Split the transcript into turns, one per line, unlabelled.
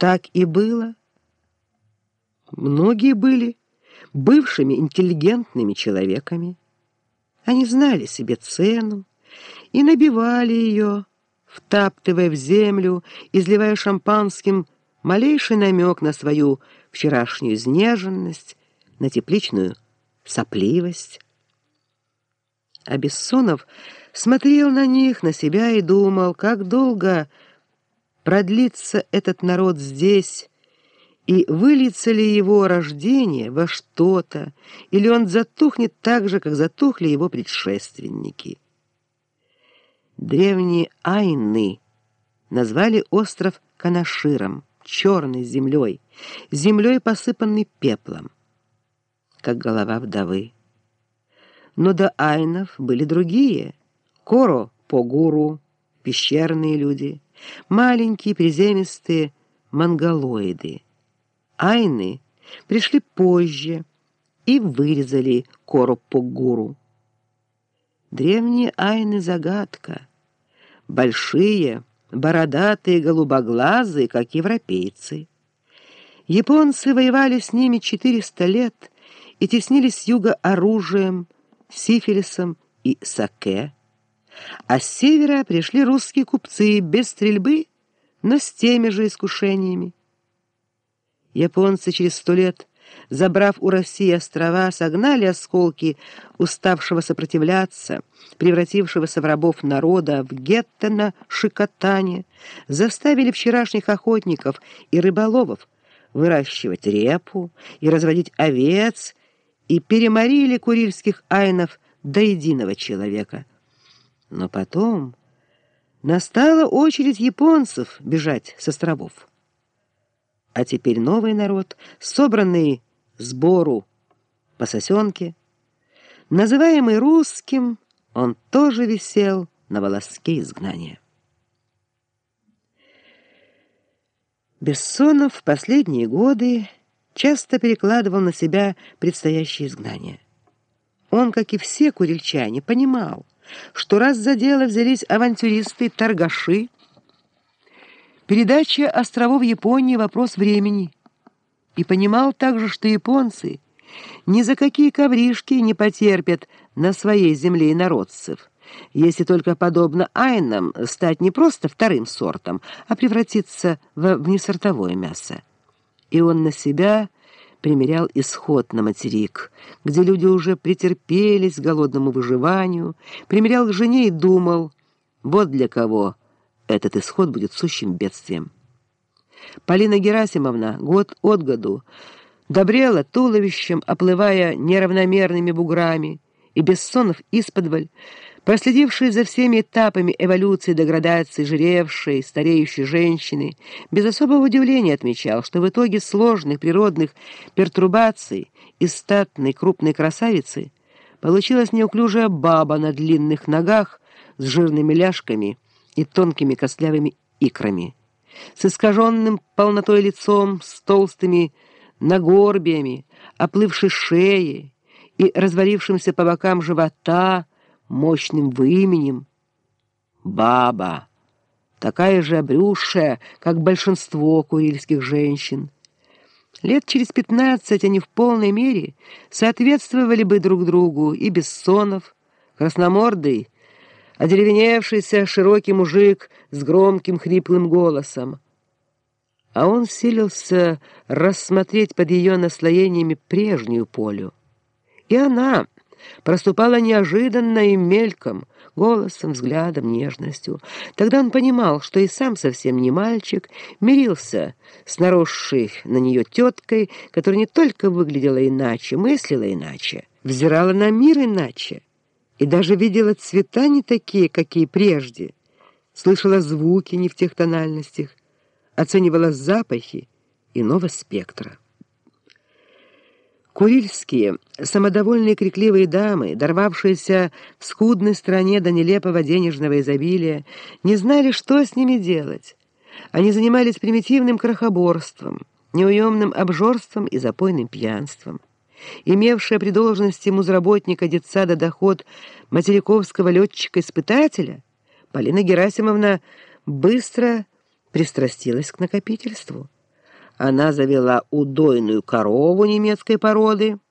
Так и было. Многие были бывшими интеллигентными человеками. Они знали себе цену и набивали ее, втаптывая в землю, изливая шампанским малейший намек на свою вчерашнюю изнеженность, на тепличную сопливость. А Бессонов смотрел на них, на себя и думал, как долго продлится этот народ здесь, и выльется ли его рождение во что-то, или он затухнет так же, как затухли его предшественники. Древние айны назвали остров Канаширом, черной землей, землей, посыпанной пеплом, как голова вдовы. Но до айнов были другие — Коро-Погуру, пещерные люди, маленькие приземистые монголоиды. Айны пришли позже и вырезали Коро-Погуру. Древние айны — загадка. Большие, бородатые, голубоглазые, как европейцы. Японцы воевали с ними 400 лет и теснили с юга оружием, сифилисом и саке. А с севера пришли русские купцы без стрельбы, но с теми же искушениями. Японцы через 100 лет, забрав у России острова, согнали осколки уставшего сопротивляться, превратившегося в рабов народа, в гетто на Шикотане, заставили вчерашних охотников и рыболовов выращивать репу и разводить овец, и переморили курильских айнов до единого человека. Но потом настала очередь японцев бежать с островов. А теперь новый народ, собранный сбору по сосенке, называемый русским, он тоже висел на волоске изгнания. Бессонов в последние годы часто перекладывал на себя предстоящее изгнание. Он, как и все курильчане, понимал, что раз за дело взялись авантюристы и торгаши, передача островов Японии — вопрос времени. И понимал также, что японцы ни за какие ковришки не потерпят на своей земле инородцев, если только, подобно айнам, стать не просто вторым сортом, а превратиться в внесортовое мясо. И он на себя примерял исход на материк, где люди уже претерпелись к голодному выживанию, примерял к жене и думал, вот для кого этот исход будет сущим бедствием. Полина Герасимовна год от году добрела туловищем, оплывая неравномерными буграми, и Бессонов исподволь, проследивший за всеми этапами эволюции и деградации жиревшей, стареющей женщины, без особого удивления отмечал, что в итоге сложных природных пертурбаций из статной крупной красавицы получилась неуклюжая баба на длинных ногах с жирными ляжками и тонкими костлявыми икрами, с искаженным полнотой лицом, с толстыми нагорбиями, оплывшей шеей и развалившимся по бокам живота мощным выменем. Баба, такая же обрюзшая, как большинство курильских женщин. Лет через 15 они в полной мере соответствовали бы друг другу, и Бессонов, красномордый, одеревеневшийся широкий мужик с громким хриплым голосом. А он силился рассмотреть под ее наслоениями прежнюю Полю. И она проступала неожиданно и мельком, голосом, взглядом, нежностью. Тогда он понимал, что и сам совсем не мальчик, мирился с наросшей на нее теткой, которая не только выглядела иначе, мыслила иначе, взирала на мир иначе, и даже видела цвета не такие, какие прежде, слышала звуки не в тех тональностях, оценивала запахи иного спектра. Курильские, самодовольные крикливые дамы, дорвавшиеся в скудной стране до нелепого денежного изобилия, не знали, что с ними делать. Они занимались примитивным крохоборством, неуемным обжорством и запойным пьянством. Имевшая при должности музработника детсада доход материковского летчика-испытателя, Полина Герасимовна быстро пристрастилась к накопительству. Она завела удойную корову немецкой породы,